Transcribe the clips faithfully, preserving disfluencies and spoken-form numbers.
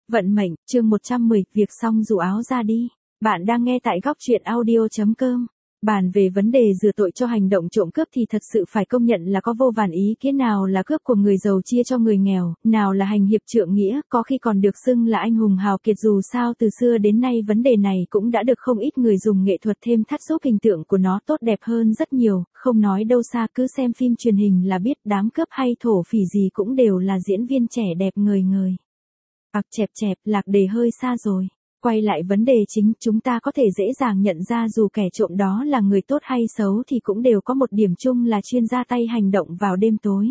Vận mệnh, chương một trăm mười, việc xong dù áo ra đi. Bạn đang nghe tại góc truyện audio chấm com. Bàn về vấn đề rửa tội cho hành động trộm cướp thì thật sự phải công nhận là có vô vàn ý kiến, nào là cướp của người giàu chia cho người nghèo, nào là hành hiệp trượng nghĩa, có khi còn được xưng là anh hùng hào kiệt. Dù sao từ xưa đến nay vấn đề này cũng đã được không ít người dùng nghệ thuật thêm thắt giúp hình tượng của nó tốt đẹp hơn rất nhiều, không nói đâu xa, cứ xem phim truyền hình là biết đám cướp hay thổ phỉ gì cũng đều là diễn viên trẻ đẹp ngời ngời. Ặc chẹp chẹp, lạc đề hơi xa rồi. Quay lại vấn đề chính, chúng ta có thể dễ dàng nhận ra dù kẻ trộm đó là người tốt hay xấu thì cũng đều có một điểm chung là chuyên ra tay hành động vào đêm tối.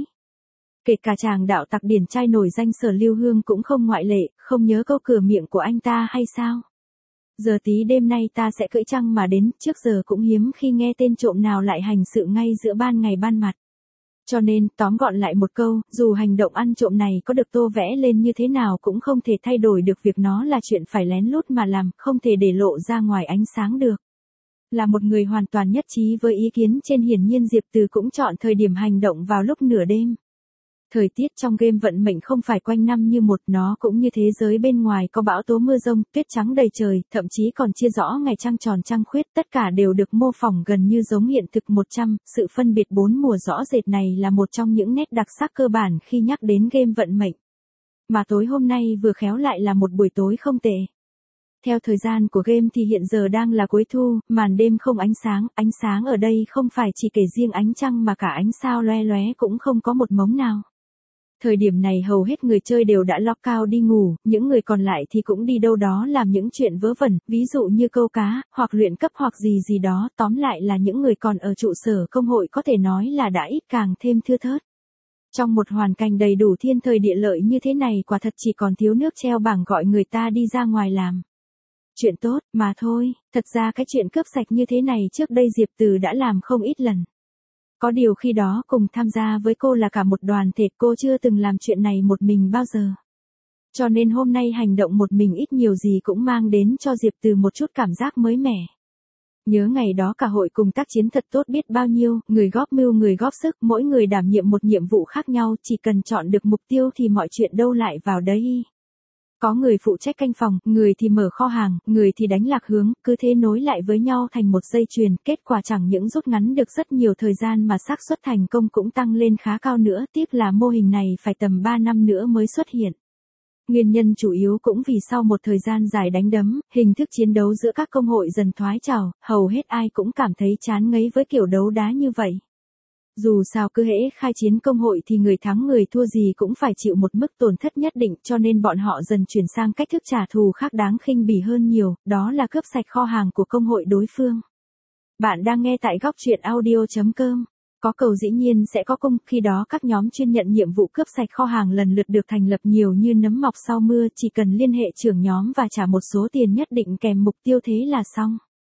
Kể cả chàng đạo tặc điển trai nổi danh Sở Lưu Hương cũng không ngoại lệ, không nhớ câu cửa miệng của anh ta hay sao? Giờ tí đêm nay ta sẽ cưỡi trăng mà đến, trước giờ cũng hiếm khi nghe tên trộm nào lại hành sự ngay giữa ban ngày ban mặt. Cho nên, tóm gọn lại một câu, dù hành động ăn trộm này có được tô vẽ lên như thế nào cũng không thể thay đổi được việc nó là chuyện phải lén lút mà làm, không thể để lộ ra ngoài ánh sáng được. Là một người hoàn toàn nhất trí với ý kiến trên, hiển nhiên Diệp Từ cũng chọn thời điểm hành động vào lúc nửa đêm. Thời tiết trong game vận mệnh không phải quanh năm như một, nó cũng như thế giới bên ngoài có bão tố mưa rông, tuyết trắng đầy trời, thậm chí còn chia rõ ngày trăng tròn trăng khuyết, tất cả đều được mô phỏng gần như giống hiện thực một trăm, sự phân biệt bốn mùa rõ rệt này là một trong những nét đặc sắc cơ bản khi nhắc đến game vận mệnh. Mà tối hôm nay vừa khéo lại là một buổi tối không tệ. Theo thời gian của game thì hiện giờ đang là cuối thu, màn đêm không ánh sáng, ánh sáng ở đây không phải chỉ kể riêng ánh trăng mà cả ánh sao loe loé cũng không có một mống nào. Thời điểm này hầu hết người chơi đều đã lock out đi ngủ, những người còn lại thì cũng đi đâu đó làm những chuyện vớ vẩn, ví dụ như câu cá, hoặc luyện cấp hoặc gì gì đó, tóm lại là những người còn ở trụ sở công hội có thể nói là đã ít càng thêm thưa thớt. Trong một hoàn cảnh đầy đủ thiên thời địa lợi như thế này quả thật chỉ còn thiếu nước treo bảng gọi người ta đi ra ngoài làm chuyện tốt, mà thôi, thật ra cái chuyện cướp sạch như thế này trước đây Diệp Từ đã làm không ít lần. Có điều khi đó cùng tham gia với cô là cả một đoàn thể, cô chưa từng làm chuyện này một mình bao giờ. Cho nên hôm nay hành động một mình ít nhiều gì cũng mang đến cho Diệp Từ một chút cảm giác mới mẻ. Nhớ ngày đó cả hội cùng tác chiến thật tốt biết bao nhiêu, người góp mưu người góp sức, mỗi người đảm nhiệm một nhiệm vụ khác nhau, chỉ cần chọn được mục tiêu thì mọi chuyện đâu lại vào đấy. Có người phụ trách canh phòng, người thì mở kho hàng, người thì đánh lạc hướng, cứ thế nối lại với nhau thành một dây chuyền, kết quả chẳng những rút ngắn được rất nhiều thời gian mà xác suất thành công cũng tăng lên khá cao nữa, tiếc là mô hình này phải tầm ba năm nữa mới xuất hiện. Nguyên nhân chủ yếu cũng vì sau một thời gian dài đánh đấm, hình thức chiến đấu giữa các công hội dần thoái trào, hầu hết ai cũng cảm thấy chán ngấy với kiểu đấu đá như vậy. Dù sao cứ hễ khai chiến công hội thì người thắng người thua gì cũng phải chịu một mức tổn thất nhất định, cho nên bọn họ dần chuyển sang cách thức trả thù khác đáng khinh bỉ hơn nhiều, đó là cướp sạch kho hàng của công hội đối phương. Bạn đang nghe tại góc truyện audio chấm com. Có cầu dĩ nhiên sẽ có cung, khi đó các nhóm chuyên nhận nhiệm vụ cướp sạch kho hàng lần lượt được thành lập nhiều như nấm mọc sau mưa, chỉ cần liên hệ trưởng nhóm và trả một số tiền nhất định kèm mục tiêu thế là xong.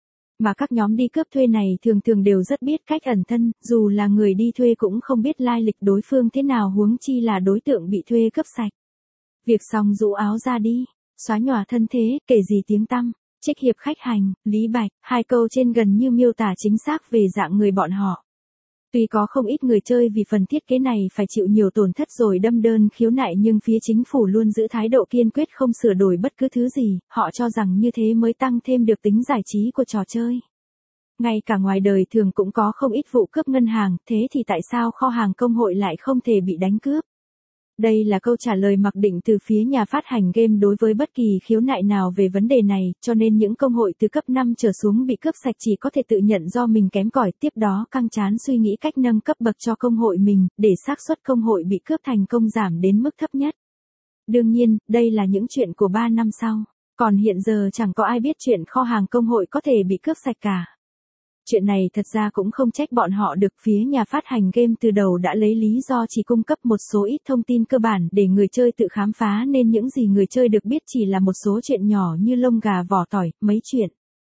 Mà các nhóm đi cướp thuê này thường thường đều rất biết cách ẩn thân, dù là người đi thuê cũng không biết lai lịch đối phương thế nào, huống chi là đối tượng bị thuê cướp sạch. Việc xong rũ áo ra đi, xóa nhòa thân thế, kể gì tiếng tăm, trích hiệp khách hành, lý bạch, hai câu trên gần như miêu tả chính xác về dạng người bọn họ. Tuy có không ít người chơi vì phần thiết kế này phải chịu nhiều tổn thất rồi đâm đơn khiếu nại, nhưng phía chính phủ luôn giữ thái độ kiên quyết không sửa đổi bất cứ thứ gì, họ cho rằng như thế mới tăng thêm được tính giải trí của trò chơi. Ngay cả ngoài đời thường cũng có không ít vụ cướp ngân hàng, thế thì tại sao kho hàng công hội lại không thể bị đánh cướp? Đây là câu trả lời mặc định từ phía nhà phát hành game đối với bất kỳ khiếu nại nào về vấn đề này, cho nên những công hội từ cấp năm trở xuống bị cướp sạch chỉ có thể tự nhận do mình kém cỏi, tiếp đó căng trán suy nghĩ cách nâng cấp bậc cho công hội mình, để xác suất công hội bị cướp thành công giảm đến mức thấp nhất. Đương nhiên, đây là những chuyện của ba năm sau, còn hiện giờ chẳng có ai biết chuyện kho hàng công hội có thể bị cướp sạch cả. Chuyện này thật ra cũng không trách bọn họ được, phía nhà phát hành game từ đầu đã lấy lý do chỉ cung cấp một số ít thông tin cơ bản để người chơi tự khám phá, nên những gì người chơi được biết chỉ là một số chuyện nhỏ như lông gà vỏ tỏi, mấy chuyện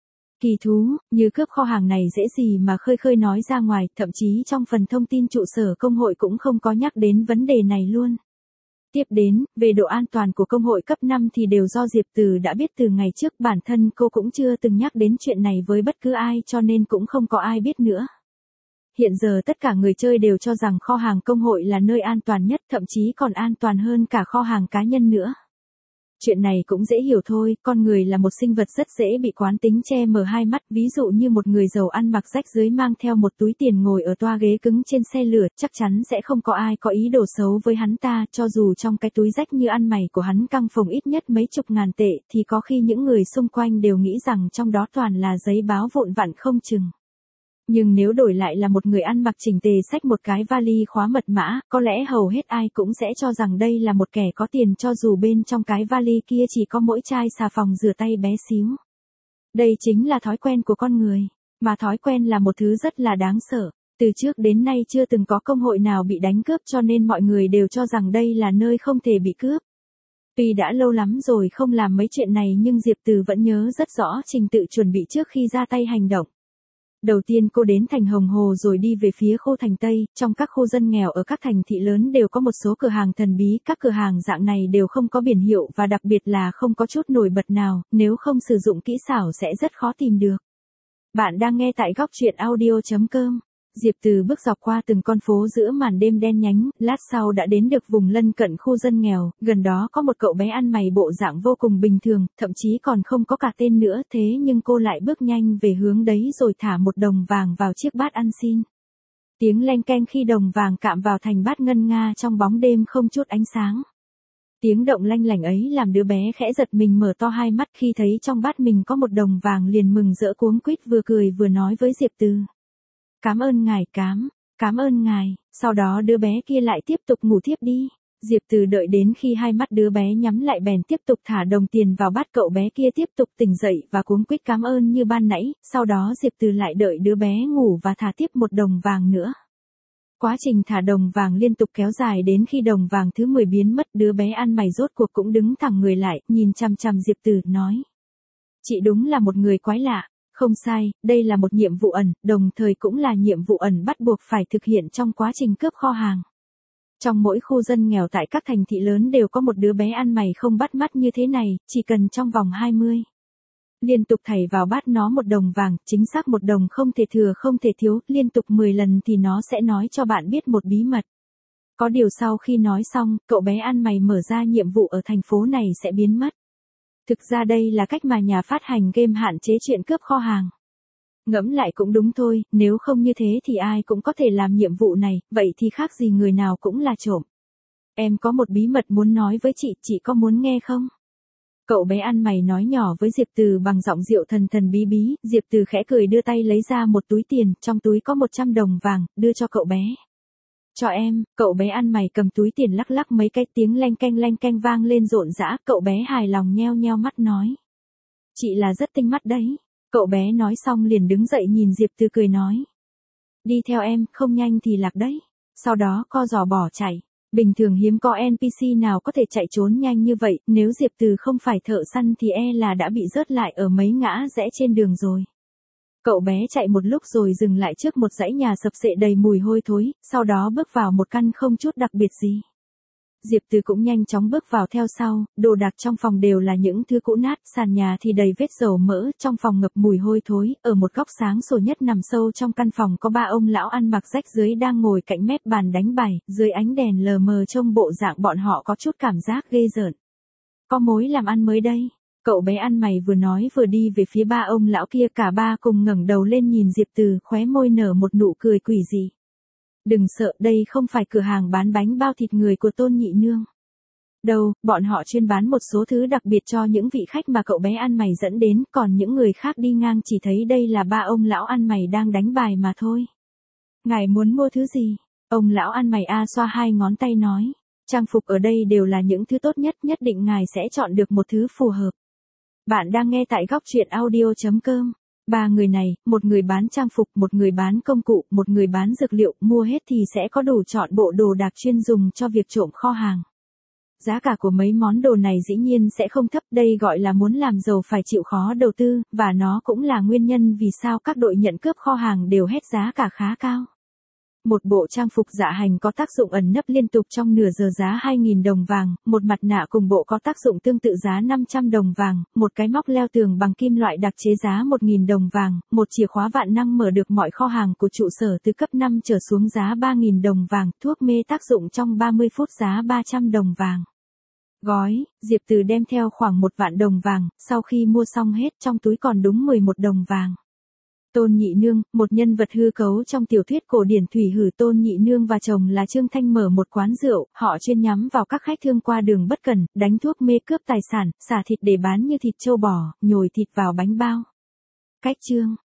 kỳ thú, như cướp kho hàng này dễ gì mà khơi khơi nói ra ngoài, thậm chí trong phần thông tin trụ sở công hội cũng không có nhắc đến vấn đề này luôn. Tiếp đến, về độ an toàn của công hội cấp năm thì đều do Diệp Từ đã biết từ ngày trước, bản thân cô cũng chưa từng nhắc đến chuyện này với bất cứ ai cho nên cũng không có ai biết nữa. Hiện giờ tất cả người chơi đều cho rằng kho hàng công hội là nơi an toàn nhất, thậm chí còn an toàn hơn cả kho hàng cá nhân nữa. Chuyện này cũng dễ hiểu thôi, con người là một sinh vật rất dễ bị quán tính che mờ hai mắt, ví dụ như một người giàu ăn mặc rách rưới mang theo một túi tiền ngồi ở toa ghế cứng trên xe lửa, chắc chắn sẽ không có ai có ý đồ xấu với hắn ta, cho dù trong cái túi rách như ăn mày của hắn căng phồng ít nhất mấy chục ngàn tệ, thì có khi những người xung quanh đều nghĩ rằng trong đó toàn là giấy báo vụn vặn không chừng. Nhưng nếu đổi lại là một người ăn mặc chỉnh tề xách một cái vali khóa mật mã, có lẽ hầu hết ai cũng sẽ cho rằng đây là một kẻ có tiền cho dù bên trong cái vali kia chỉ có mỗi chai xà phòng rửa tay bé xíu. Đây chính là thói quen của con người, mà thói quen là một thứ rất là đáng sợ. Từ trước đến nay chưa từng có công hội nào bị đánh cướp cho nên mọi người đều cho rằng đây là nơi không thể bị cướp. Tuy đã lâu lắm rồi không làm mấy chuyện này nhưng Diệp Từ vẫn nhớ rất rõ trình tự chuẩn bị trước khi ra tay hành động. Đầu tiên cô đến thành Hồng Hồ rồi đi về phía khu thành Tây, trong các khu dân nghèo ở các thành thị lớn đều có một số cửa hàng thần bí, các cửa hàng dạng này đều không có biển hiệu và đặc biệt là không có chút nổi bật nào, nếu không sử dụng kỹ xảo sẽ rất khó tìm được. Bạn đang nghe tại góc truyện audio chấm com. Diệp Từ bước dọc qua từng con phố giữa màn đêm đen nhánh, lát sau đã đến được vùng lân cận khu dân nghèo, gần đó có một cậu bé ăn mày bộ dạng vô cùng bình thường, thậm chí còn không có cả tên nữa, thế nhưng cô lại bước nhanh về hướng đấy rồi thả một đồng vàng vào chiếc bát ăn xin. Tiếng leng keng khi đồng vàng cạm vào thành bát ngân nga trong bóng đêm không chút ánh sáng. Tiếng động lanh lảnh ấy làm đứa bé khẽ giật mình mở to hai mắt khi thấy trong bát mình có một đồng vàng liền mừng rỡ cuống quýt vừa cười vừa nói với Diệp Từ. Cảm ơn ngài cám, cảm ơn ngài, sau đó đứa bé kia lại tiếp tục ngủ thiếp đi. Diệp Từ đợi đến khi hai mắt đứa bé nhắm lại bèn tiếp tục thả đồng tiền vào bát cậu bé kia tiếp tục tỉnh dậy và cuống quýt cảm ơn như ban nãy, sau đó Diệp Từ lại đợi đứa bé ngủ và thả tiếp một đồng vàng nữa. Quá trình thả đồng vàng liên tục kéo dài đến khi đồng vàng thứ mười biến mất, đứa bé ăn mày rốt cuộc cũng đứng thẳng người lại, nhìn chằm chằm Diệp Từ, nói. Chị đúng là một người quái lạ. Không sai, đây là một nhiệm vụ ẩn, đồng thời cũng là nhiệm vụ ẩn bắt buộc phải thực hiện trong quá trình cướp kho hàng. Trong mỗi khu dân nghèo tại các thành thị lớn đều có một đứa bé ăn mày không bắt mắt như thế này, chỉ cần trong vòng hai mươi. Liên tục thảy vào bát nó một đồng vàng, chính xác một đồng không thể thừa không thể thiếu, liên tục mười lần thì nó sẽ nói cho bạn biết một bí mật. Có điều sau khi nói xong, cậu bé ăn mày mở ra nhiệm vụ ở thành phố này sẽ biến mất. Thực ra đây là cách mà nhà phát hành game hạn chế chuyện cướp kho hàng. Ngẫm lại cũng đúng thôi, nếu không như thế thì ai cũng có thể làm nhiệm vụ này, vậy thì khác gì người nào cũng là trộm. Em có một bí mật muốn nói với chị, chị có muốn nghe không? Cậu bé ăn mày nói nhỏ với Diệp Từ bằng giọng rượu thần thần bí bí, Diệp Từ khẽ cười đưa tay lấy ra một túi tiền, trong túi có một trăm đồng vàng, đưa cho cậu bé. Cho em, cậu bé ăn mày cầm túi tiền lắc lắc mấy cái, tiếng leng keng leng keng vang lên rộn rã, cậu bé hài lòng nheo nheo mắt nói. Chị là rất tinh mắt đấy. Cậu bé nói xong liền đứng dậy nhìn Diệp Từ cười nói. Đi theo em, không nhanh thì lạc đấy. Sau đó co giò bỏ chạy. Bình thường hiếm có en pê xê nào có thể chạy trốn nhanh như vậy, nếu Diệp Từ không phải thợ săn thì e là đã bị rớt lại ở mấy ngã rẽ trên đường rồi. Cậu bé chạy một lúc rồi dừng lại trước một dãy nhà sập xệ đầy mùi hôi thối, sau đó bước vào một căn không chút đặc biệt gì. Diệp Từ cũng nhanh chóng bước vào theo sau, đồ đạc trong phòng đều là những thứ cũ nát, sàn nhà thì đầy vết dầu mỡ, trong phòng ngập mùi hôi thối, ở một góc sáng sủa nhất nằm sâu trong căn phòng có ba ông lão ăn mặc rách rưới đang ngồi cạnh mép bàn đánh bài, dưới ánh đèn lờ mờ trông bộ dạng bọn họ có chút cảm giác ghê rợn. Có mối làm ăn mới đây. Cậu bé ăn mày vừa nói vừa đi về phía ba ông lão kia, cả ba cùng ngẩng đầu lên nhìn Diệp Từ, khóe môi nở một nụ cười quỷ dị. Đừng sợ, đây không phải cửa hàng bán bánh bao thịt người của Tôn Nhị Nương. Đâu, bọn họ chuyên bán một số thứ đặc biệt cho những vị khách mà cậu bé ăn mày dẫn đến, còn những người khác đi ngang chỉ thấy đây là ba ông lão ăn mày đang đánh bài mà thôi. Ngài muốn mua thứ gì? Ông lão ăn mày a xoa hai ngón tay nói. Trang phục ở đây đều là những thứ tốt nhất, nhất định ngài sẽ chọn được một thứ phù hợp. Bạn đang nghe tại góc truyện audio chấm com. Ba người này, một người bán trang phục, một người bán công cụ, một người bán dược liệu, mua hết thì sẽ có đủ chọn bộ đồ đạc chuyên dùng cho việc trộm kho hàng. Giá cả của mấy món đồ này dĩ nhiên sẽ không thấp, đây gọi là muốn làm giàu phải chịu khó đầu tư, và nó cũng là nguyên nhân vì sao các đội nhận cướp kho hàng đều hét giá cả khá cao. Một bộ trang phục dạ hành có tác dụng ẩn nấp liên tục trong nửa giờ giá hai nghìn đồng vàng, một mặt nạ cùng bộ có tác dụng tương tự giá năm trăm đồng vàng, một cái móc leo tường bằng kim loại đặc chế giá một nghìn đồng vàng, một chìa khóa vạn năng mở được mọi kho hàng của trụ sở từ cấp năm trở xuống giá ba nghìn đồng vàng, thuốc mê tác dụng trong ba mươi phút giá ba trăm đồng vàng. gói, Diệp Từ đem theo khoảng một vạn đồng vàng, sau khi mua xong hết trong túi còn đúng mười một đồng vàng. Tôn Nhị Nương, một nhân vật hư cấu trong tiểu thuyết cổ điển thủy hử. Tôn Nhị Nương và chồng là Trương Thanh mở một quán rượu, họ chuyên nhắm vào các khách thương qua đường bất cẩn, đánh thuốc mê cướp tài sản, xả thịt để bán như thịt trâu bò, nhồi thịt vào bánh bao. Cách chương